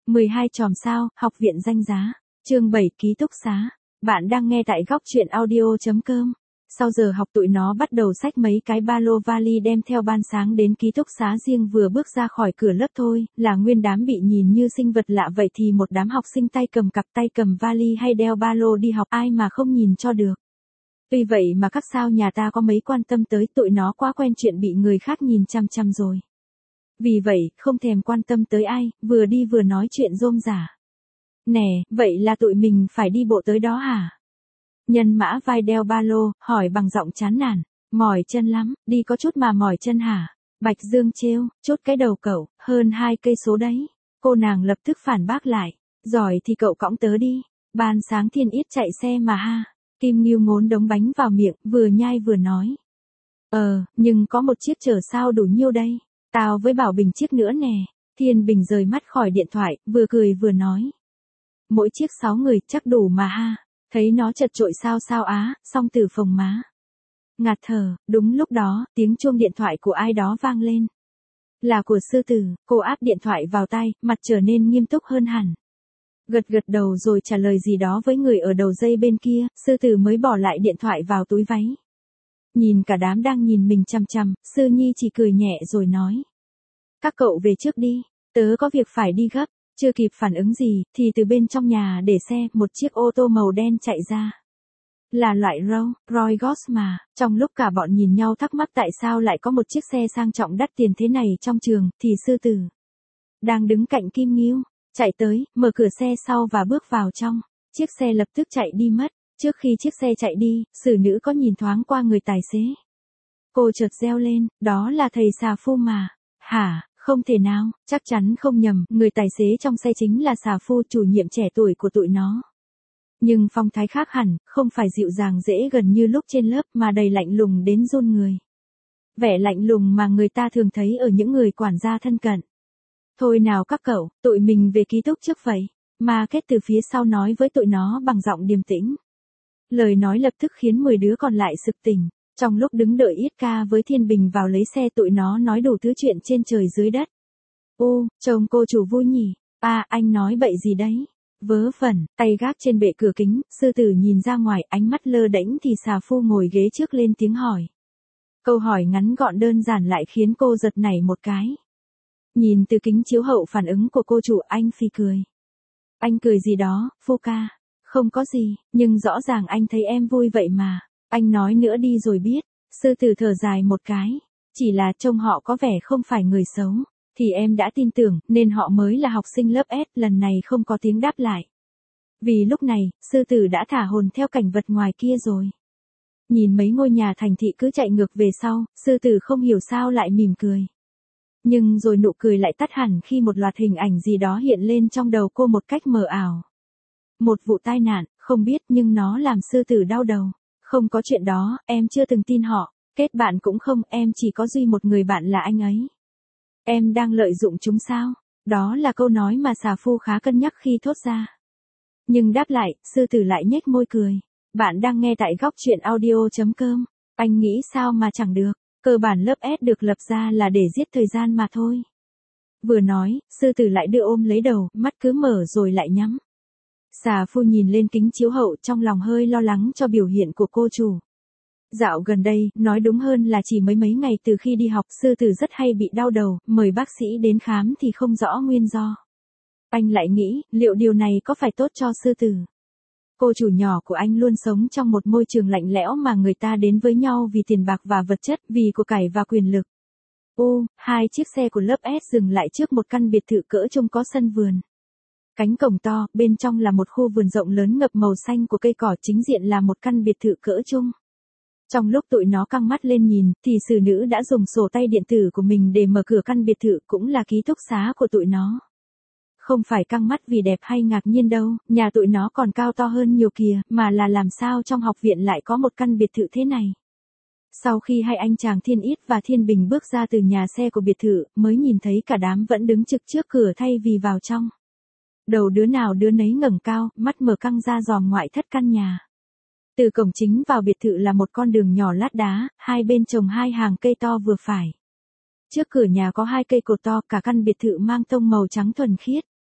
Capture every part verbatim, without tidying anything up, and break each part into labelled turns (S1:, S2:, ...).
S1: mười hai chòm sao, học viện danh giá. Chương bảy ký túc xá. Bạn đang nghe tại góc truyện audio chấm com. Sau giờ học tụi nó bắt đầu xách mấy cái ba lô vali đem theo ban sáng đến ký túc xá riêng, vừa bước ra khỏi cửa lớp thôi, là nguyên đám bị nhìn như sinh vật lạ vậy thì một đám học sinh tay cầm cặp tay cầm vali hay đeo ba lô đi học ai mà không nhìn cho được. Tuy vậy mà các sao nhà ta có mấy quan tâm tới, tụi nó quá quen chuyện bị người khác nhìn chăm chăm rồi. Vì vậy, không thèm quan tâm tới ai, vừa đi vừa nói chuyện rôm rả. Nè, vậy là tụi mình phải đi bộ tới đó hả? Nhân mã vai đeo ba lô, hỏi bằng giọng chán nản. Mỏi chân lắm, đi có chút mà mỏi chân hả? Bạch Dương trêu, chốt cái đầu cậu, hơn hai cây số đấy. Cô nàng lập tức phản bác lại. Giỏi thì cậu cõng tớ đi. Ban sáng Thiên Yết chạy xe mà ha. Kim Ngưu ngốn đống bánh vào miệng, vừa nhai vừa nói. Ờ, nhưng có một chiếc chở sao đủ nhiêu đây? Tao với Bảo Bình chiếc nữa nè. Thiên Bình rời mắt khỏi điện thoại, vừa cười vừa nói. Mỗi chiếc sáu người chắc đủ mà ha. Thấy nó chật trội sao sao á, song từ phồng má. Ngạt thở, đúng lúc đó, tiếng chuông điện thoại của ai đó vang lên. Là của Sư Tử, cô áp điện thoại vào tai, mặt trở nên nghiêm túc hơn hẳn. Gật gật đầu rồi trả lời gì đó với người ở đầu dây bên kia, Sư Tử mới bỏ lại điện thoại vào túi váy. Nhìn cả đám đang nhìn mình chằm chằm, Sư Nhi chỉ cười nhẹ rồi nói. Các cậu về trước đi, tớ có việc phải đi gấp. Chưa kịp phản ứng gì, thì từ bên trong nhà để xe, một chiếc ô tô màu đen chạy ra. Là loại Rolls Royce mà, trong lúc cả bọn nhìn nhau thắc mắc tại sao lại có một chiếc xe sang trọng đắt tiền thế này trong trường, thì Sư Tử đang đứng cạnh Kim Ngưu, chạy tới, mở cửa xe sau và bước vào trong. Chiếc xe lập tức chạy đi mất. Trước khi chiếc xe chạy đi, xử nữ có nhìn thoáng qua người tài xế. Cô chợt reo lên, đó là thầy Xà Phu mà. Hả? Không thể nào, chắc chắn không nhầm, người tài xế trong xe chính là Xà Phu, chủ nhiệm trẻ tuổi của tụi nó. Nhưng phong thái khác hẳn, không phải dịu dàng dễ gần như lúc trên lớp mà đầy lạnh lùng đến run người. Vẻ lạnh lùng mà người ta thường thấy ở những người quản gia thân cận. Thôi nào các cậu, tụi mình về ký túc trước vậy. Mà kết từ phía sau nói với tụi nó bằng giọng điềm tĩnh. Lời nói lập tức khiến mười đứa còn lại sực tỉnh. Trong lúc đứng đợi Yết Ca với Thiên Bình vào lấy xe, tụi nó nói đủ thứ chuyện trên trời dưới đất. Ô, trông cô chủ vui nhỉ? À, anh nói bậy gì đấy? Vớ vẩn, tay gác trên bệ cửa kính, Sư Tử nhìn ra ngoài, ánh mắt lơ đễnh thì Xà Phu ngồi ghế trước lên tiếng hỏi. Câu hỏi ngắn gọn đơn giản lại khiến cô giật nảy một cái. Nhìn từ kính chiếu hậu phản ứng của cô chủ, anh phì cười. Anh cười gì đó, Phu ca? Không có gì, nhưng rõ ràng anh thấy em vui vậy mà. Anh nói nữa đi rồi biết. Sư Tử thở dài một cái. Chỉ là trông họ có vẻ không phải người xấu. Thì em đã tin tưởng, nên họ mới là học sinh lớp S. Lần này không có tiếng đáp lại. Vì lúc này, Sư Tử đã thả hồn theo cảnh vật ngoài kia rồi. Nhìn mấy ngôi nhà thành thị cứ chạy ngược về sau, Sư Tử không hiểu sao lại mỉm cười. Nhưng rồi nụ cười lại tắt hẳn khi một loạt hình ảnh gì đó hiện lên trong đầu cô một cách mờ ảo. Một vụ tai nạn, không biết, nhưng nó làm Sư Tử đau đầu. Không có chuyện đó, em chưa từng tin họ. Kết bạn cũng không, em chỉ có duy một người bạn là anh ấy. Em đang lợi dụng chúng sao? Đó là câu nói mà Xà Phu khá cân nhắc khi thốt ra. Nhưng đáp lại, Sư Tử lại nhếch môi cười. Bạn đang nghe tại góc truyện audio chấm com. Anh nghĩ sao mà chẳng được. Cơ bản lớp S được lập ra là để giết thời gian mà thôi. Vừa nói, Sư Tử lại đưa ôm lấy đầu, mắt cứ mở rồi lại nhắm. Xà Phu nhìn lên kính chiếu hậu, trong lòng hơi lo lắng cho biểu hiện của cô chủ. Dạo gần đây, nói đúng hơn là chỉ mấy mấy ngày từ khi đi học, Sư Tử rất hay bị đau đầu, mời bác sĩ đến khám thì không rõ nguyên do. Anh lại nghĩ, liệu điều này có phải tốt cho Sư Tử? Cô chủ nhỏ của anh luôn sống trong một môi trường lạnh lẽo mà người ta đến với nhau vì tiền bạc và vật chất, vì của cải và quyền lực. Ô, hai chiếc xe của lớp S dừng lại trước một căn biệt thự cỡ trung có sân vườn. Cánh cổng to, bên trong là một khu vườn rộng lớn ngập màu xanh của cây cỏ, chính diện là một căn biệt thự cỡ trung. Trong lúc tụi nó căng mắt lên nhìn, thì xử nữ đã dùng sổ tay điện tử của mình để mở cửa căn biệt thự, cũng là ký túc xá của tụi nó. Không phải căng mắt vì đẹp hay ngạc nhiên đâu, nhà tụi nó còn cao to hơn nhiều kìa, mà là làm sao trong học viện lại có một căn biệt thự thế này. Sau khi hai anh chàng Thiên Yết và Thiên Bình bước ra từ nhà xe của biệt thự, mới nhìn thấy cả đám vẫn đứng trực trước cửa thay vì vào trong. Đầu đứa nào đứa nấy ngẩng cao, mắt mở căng ra dòm ngoại thất căn nhà. Từ cổng chính vào biệt thự là một con đường nhỏ lát đá, hai bên trồng hai hàng cây to vừa phải. Trước cửa nhà có hai cây cột to, cả căn biệt thự mang tông màu trắng thuần khiết.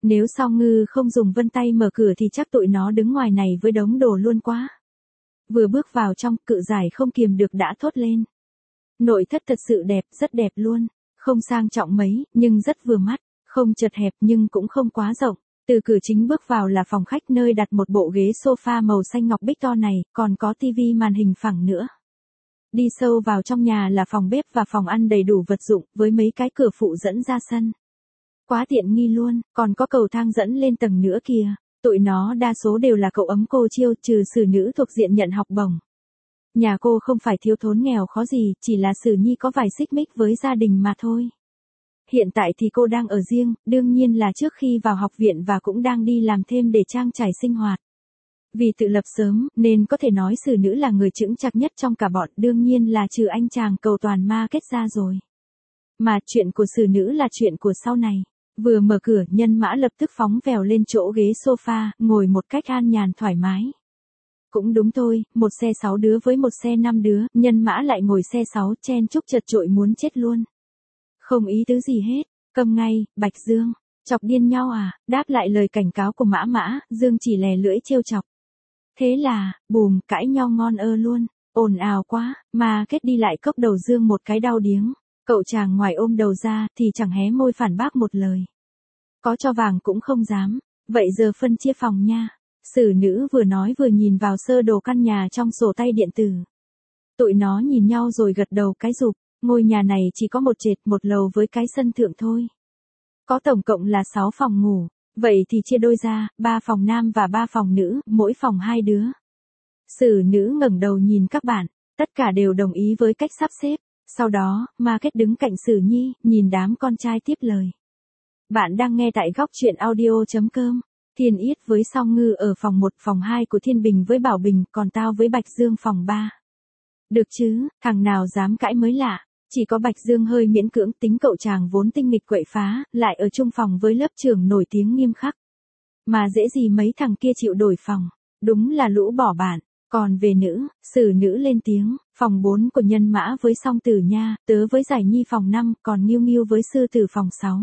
S1: Nếu Song Ngư không dùng vân tay mở cửa thì chắc tụi nó đứng ngoài này với đống đồ luôn quá. Vừa bước vào trong, Cự Giải không kiềm được đã thốt lên. Nội thất thật sự đẹp, rất đẹp luôn. Không sang trọng mấy, nhưng rất vừa mắt. Không chật hẹp nhưng cũng không quá rộng. Từ cửa chính bước vào là phòng khách nơi đặt một bộ ghế sofa màu xanh ngọc bích to này, còn có tivi màn hình phẳng nữa. Đi sâu vào trong nhà là phòng bếp và phòng ăn đầy đủ vật dụng, với mấy cái cửa phụ dẫn ra sân. Quá tiện nghi luôn, còn có cầu thang dẫn lên tầng nữa kìa. Tụi nó đa số đều là cậu ấm cô Chiêu, trừ Sử Nữ thuộc diện nhận học bổng. Nhà cô không phải thiếu thốn nghèo khó gì, chỉ là Sử Nhi có vài xích mích với gia đình mà thôi. Hiện tại thì cô đang ở riêng, đương nhiên là trước khi vào học viện và cũng đang đi làm thêm để trang trải sinh hoạt. Vì tự lập sớm, nên có thể nói Sử Nữ là người chững chạc nhất trong cả bọn, đương nhiên là trừ anh chàng cầu toàn ma kết ra rồi. Mà chuyện của Sử Nữ là chuyện của sau này. Vừa mở cửa, Nhân Mã lập tức phóng vèo lên chỗ ghế sofa, ngồi một cách an nhàn thoải mái. Cũng đúng thôi, một xe sáu đứa với một xe năm đứa, Nhân Mã lại ngồi xe sáu, chen chúc chật chội muốn chết luôn. Không ý tứ gì hết, câm ngay, Bạch Dương, chọc điên nhau à, đáp lại lời cảnh cáo của Mã Mã, Dương chỉ lè lưỡi trêu chọc. Thế là, bùm, cãi nhau ngon ơ luôn, ồn ào quá, mà kết đi lại cốc đầu Dương một cái đau điếng. Cậu chàng ngoài ôm đầu ra thì chẳng hé môi phản bác một lời. Có cho vàng cũng không dám, vậy giờ phân chia phòng nha. Sử Nữ vừa nói vừa nhìn vào sơ đồ căn nhà trong sổ tay điện tử. Tụi nó nhìn nhau rồi gật đầu cái rụp, ngôi nhà này chỉ có một trệt một lầu với cái sân thượng thôi. Có tổng cộng là sáu phòng ngủ, vậy thì chia đôi ra, ba phòng nam và ba phòng nữ, mỗi phòng hai đứa. Sử Nữ ngẩng đầu nhìn các bạn, tất cả đều đồng ý với cách sắp xếp. Sau đó, Ma Kết đứng cạnh Sử Nhi, nhìn đám con trai tiếp lời. Bạn đang nghe tại góc truyện audio chấm com. Thiên Yết với Song Ngư ở phòng một, phòng hai của Thiên Bình với Bảo Bình, còn tao với Bạch Dương phòng ba. Được chứ, thằng nào dám cãi mới lạ. Chỉ có Bạch Dương hơi miễn cưỡng, tính cậu chàng vốn tinh nghịch quậy phá, lại ở chung phòng với lớp trưởng nổi tiếng nghiêm khắc. Mà dễ gì mấy thằng kia chịu đổi phòng. Đúng là lũ bỏ bạn. Còn về nữ, Sử Nữ lên tiếng, phòng bốn của Nhân Mã với Song Tử nha, tớ với Giải Nhi phòng năm, còn Nghiêu Nghiêu với Sư Tử phòng sáu.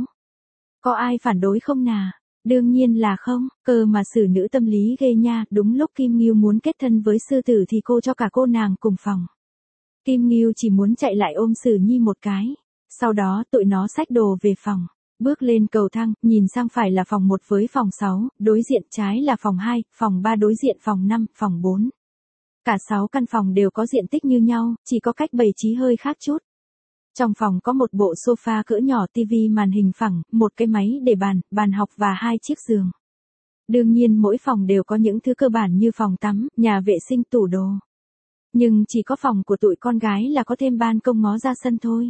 S1: Có ai phản đối không nà? Đương nhiên là không, cơ mà Sử Nữ tâm lý ghê nha, đúng lúc Kim Nghiêu muốn kết thân với Sư Tử thì cô cho cả cô nàng cùng phòng. Kim Nghiêu chỉ muốn chạy lại ôm Sử Nhi một cái, sau đó tụi nó xách đồ về phòng. Bước lên cầu thang, nhìn sang phải là phòng một với phòng sáu, đối diện trái là phòng hai, phòng ba đối diện phòng năm, phòng bốn. Cả sáu căn phòng đều có diện tích như nhau, chỉ có cách bày trí hơi khác chút. Trong phòng có một bộ sofa cỡ nhỏ, tivi màn hình phẳng, một cái máy để bàn, bàn học và hai chiếc giường. Đương nhiên mỗi phòng đều có những thứ cơ bản như phòng tắm, nhà vệ sinh, tủ đồ. Nhưng chỉ có phòng của tụi con gái là có thêm ban công ngó ra sân thôi.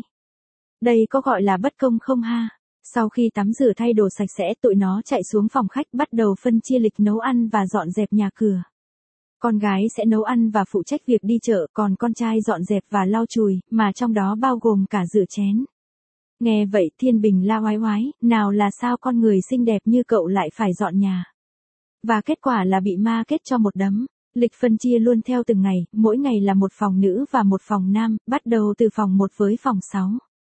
S1: Đây có gọi là bất công không ha? Sau khi tắm rửa thay đồ sạch sẽ, tụi nó chạy xuống phòng khách bắt đầu phân chia lịch nấu ăn và dọn dẹp nhà cửa. Con gái sẽ nấu ăn và phụ trách việc đi chợ, còn con trai dọn dẹp và lau chùi, mà trong đó bao gồm cả rửa chén. Nghe vậy Thiên Bình la oái oái, nào là sao con người xinh đẹp như cậu lại phải dọn nhà. Và kết quả là bị Ma Kết cho một đấm. Lịch phân chia luôn theo từng ngày, mỗi ngày là một phòng nữ và một phòng nam, bắt đầu từ phòng một với phòng sáu.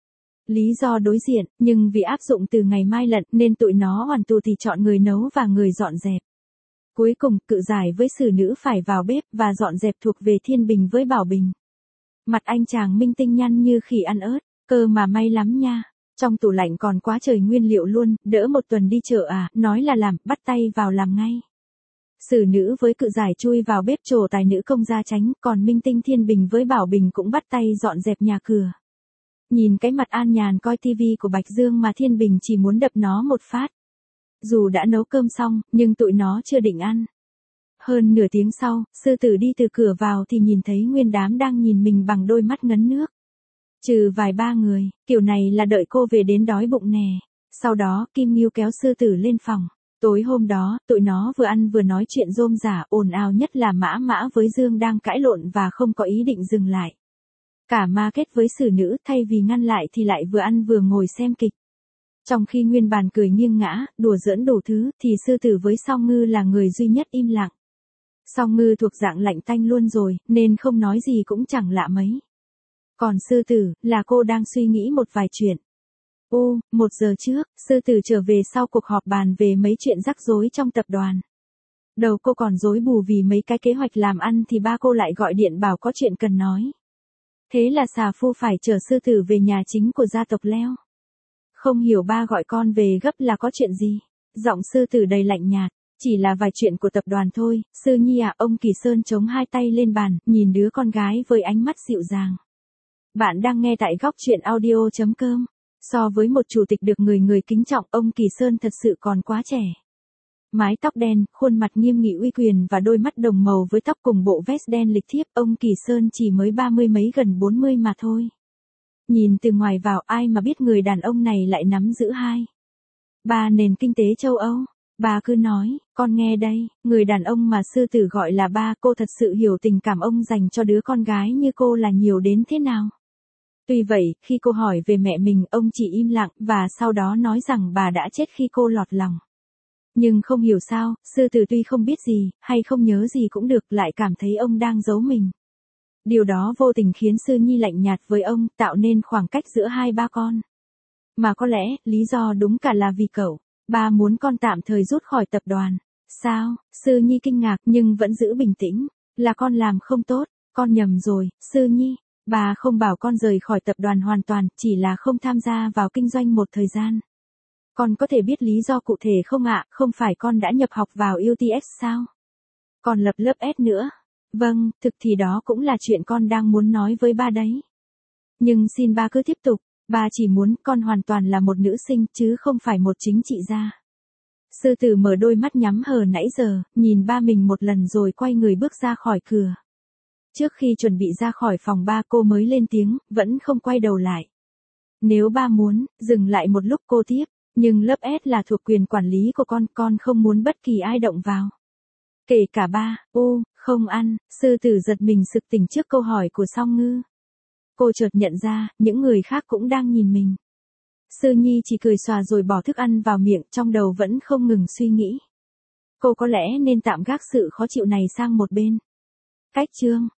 S1: Lý do đối diện, nhưng vì áp dụng từ ngày mai lận nên tụi nó hoàn tù thì chọn người nấu và người dọn dẹp. Cuối cùng, Cự Giải với Sử Nữ phải vào bếp và dọn dẹp thuộc về Thiên Bình với Bảo Bình. Mặt anh chàng minh tinh nhăn như khỉ ăn ớt, cơ mà may lắm nha. Trong tủ lạnh còn quá trời nguyên liệu luôn, đỡ một tuần đi chợ à, nói là làm, bắt tay vào làm ngay. Sử Nữ với Cự Giải chui vào bếp trổ tài nữ công gia tránh, còn minh tinh Thiên Bình với Bảo Bình cũng bắt tay dọn dẹp nhà cửa. Nhìn cái mặt an nhàn coi tivi của Bạch Dương mà Thiên Bình chỉ muốn đập nó một phát. Dù đã nấu cơm xong, nhưng tụi nó chưa định ăn. Hơn nửa tiếng sau, Sư Tử đi từ cửa vào thì nhìn thấy nguyên đám đang nhìn mình bằng đôi mắt ngấn nước. Trừ vài ba người, kiểu này là đợi cô về đến đói bụng nè. Sau đó, Kim Nghiêu kéo Sư Tử lên phòng. Tối hôm đó, tụi nó vừa ăn vừa nói chuyện rôm rả, ồn ào nhất là Mã Mã với Dương đang cãi lộn và không có ý định dừng lại. Cả Ma Kết với Sử Nữ thay vì ngăn lại thì lại vừa ăn vừa ngồi xem kịch. Trong khi nguyên bàn cười nghiêng ngã, đùa giỡn đủ thứ, thì Sư Tử với Song Ngư là người duy nhất im lặng. Song Ngư thuộc dạng lạnh tanh luôn rồi, nên không nói gì cũng chẳng lạ mấy. Còn Sư Tử, là cô đang suy nghĩ một vài chuyện. U, một giờ trước, sư tử trở về sau cuộc họp bàn về mấy chuyện rắc rối trong tập đoàn. Đầu cô còn rối bù vì mấy cái kế hoạch làm ăn thì ba cô lại gọi điện bảo có chuyện cần nói. Thế là xà phu phải chở sư tử về nhà chính của gia tộc Leo. Không hiểu ba gọi con về gấp là có chuyện gì. Giọng sư tử đầy lạnh nhạt. Chỉ là vài chuyện của tập đoàn thôi, sư nhi à. Ông Kỳ Sơn chống hai tay lên bàn, nhìn đứa con gái với ánh mắt dịu dàng. Bạn đang nghe tại góc truyện audio.com. So với một chủ tịch được người người kính trọng, ông Kỳ Sơn thật sự còn quá trẻ. Mái tóc đen, khuôn mặt nghiêm nghị uy quyền và đôi mắt đồng màu với tóc cùng bộ vest đen lịch thiếp. Ông Kỳ Sơn chỉ mới ba mươi mấy gần bốn mươi mà thôi. Nhìn từ ngoài vào ai mà biết người đàn ông này lại nắm giữ hai ba nền kinh tế châu Âu. Bà cứ nói, con nghe đây, người đàn ông mà sư tử gọi là ba. Cô thật sự hiểu tình cảm ông dành cho đứa con gái như cô là nhiều đến thế nào. Tuy vậy, khi cô hỏi về mẹ mình, ông chỉ im lặng và sau đó nói rằng bà đã chết khi cô lọt lòng. Nhưng không hiểu sao, sư tử tuy không biết gì, hay không nhớ gì cũng được, lại cảm thấy ông đang giấu mình. Điều đó vô tình khiến sư nhi lạnh nhạt với ông, tạo nên khoảng cách giữa hai ba con. Mà có lẽ, lý do đúng cả là vì cậu. Ba muốn con tạm thời rút khỏi tập đoàn. Sao? Sư nhi kinh ngạc nhưng vẫn giữ bình tĩnh. Là con làm không tốt, con nhầm rồi, sư nhi. Bà không bảo con rời khỏi tập đoàn hoàn toàn, chỉ là không tham gia vào kinh doanh một thời gian. Con có thể biết lý do cụ thể không ạ? Không phải con đã nhập học vào u tê ét sao? Còn lập lớp S nữa. Vâng, thực thì đó cũng là chuyện con đang muốn nói với ba đấy. Nhưng xin ba cứ tiếp tục. Ba chỉ muốn con hoàn toàn là một nữ sinh chứ không phải một chính trị gia. Sư tử mở đôi mắt nhắm hờ nãy giờ, nhìn ba mình một lần rồi quay người bước ra khỏi cửa. Trước khi chuẩn bị ra khỏi phòng ba cô mới lên tiếng, vẫn không quay đầu lại. Nếu ba muốn, dừng lại một lúc cô tiếp, nhưng lớp S là thuộc quyền quản lý của con, con không muốn bất kỳ ai động vào. Kể cả ba. Ô, không ăn. Sư tử giật mình sực tỉnh trước câu hỏi của Song Ngư. Cô chợt nhận ra, những người khác cũng đang nhìn mình. Sư nhi chỉ cười xòa rồi bỏ thức ăn vào miệng, trong đầu vẫn không ngừng suy nghĩ. Cô có lẽ nên tạm gác sự khó chịu này sang một bên. Cách chương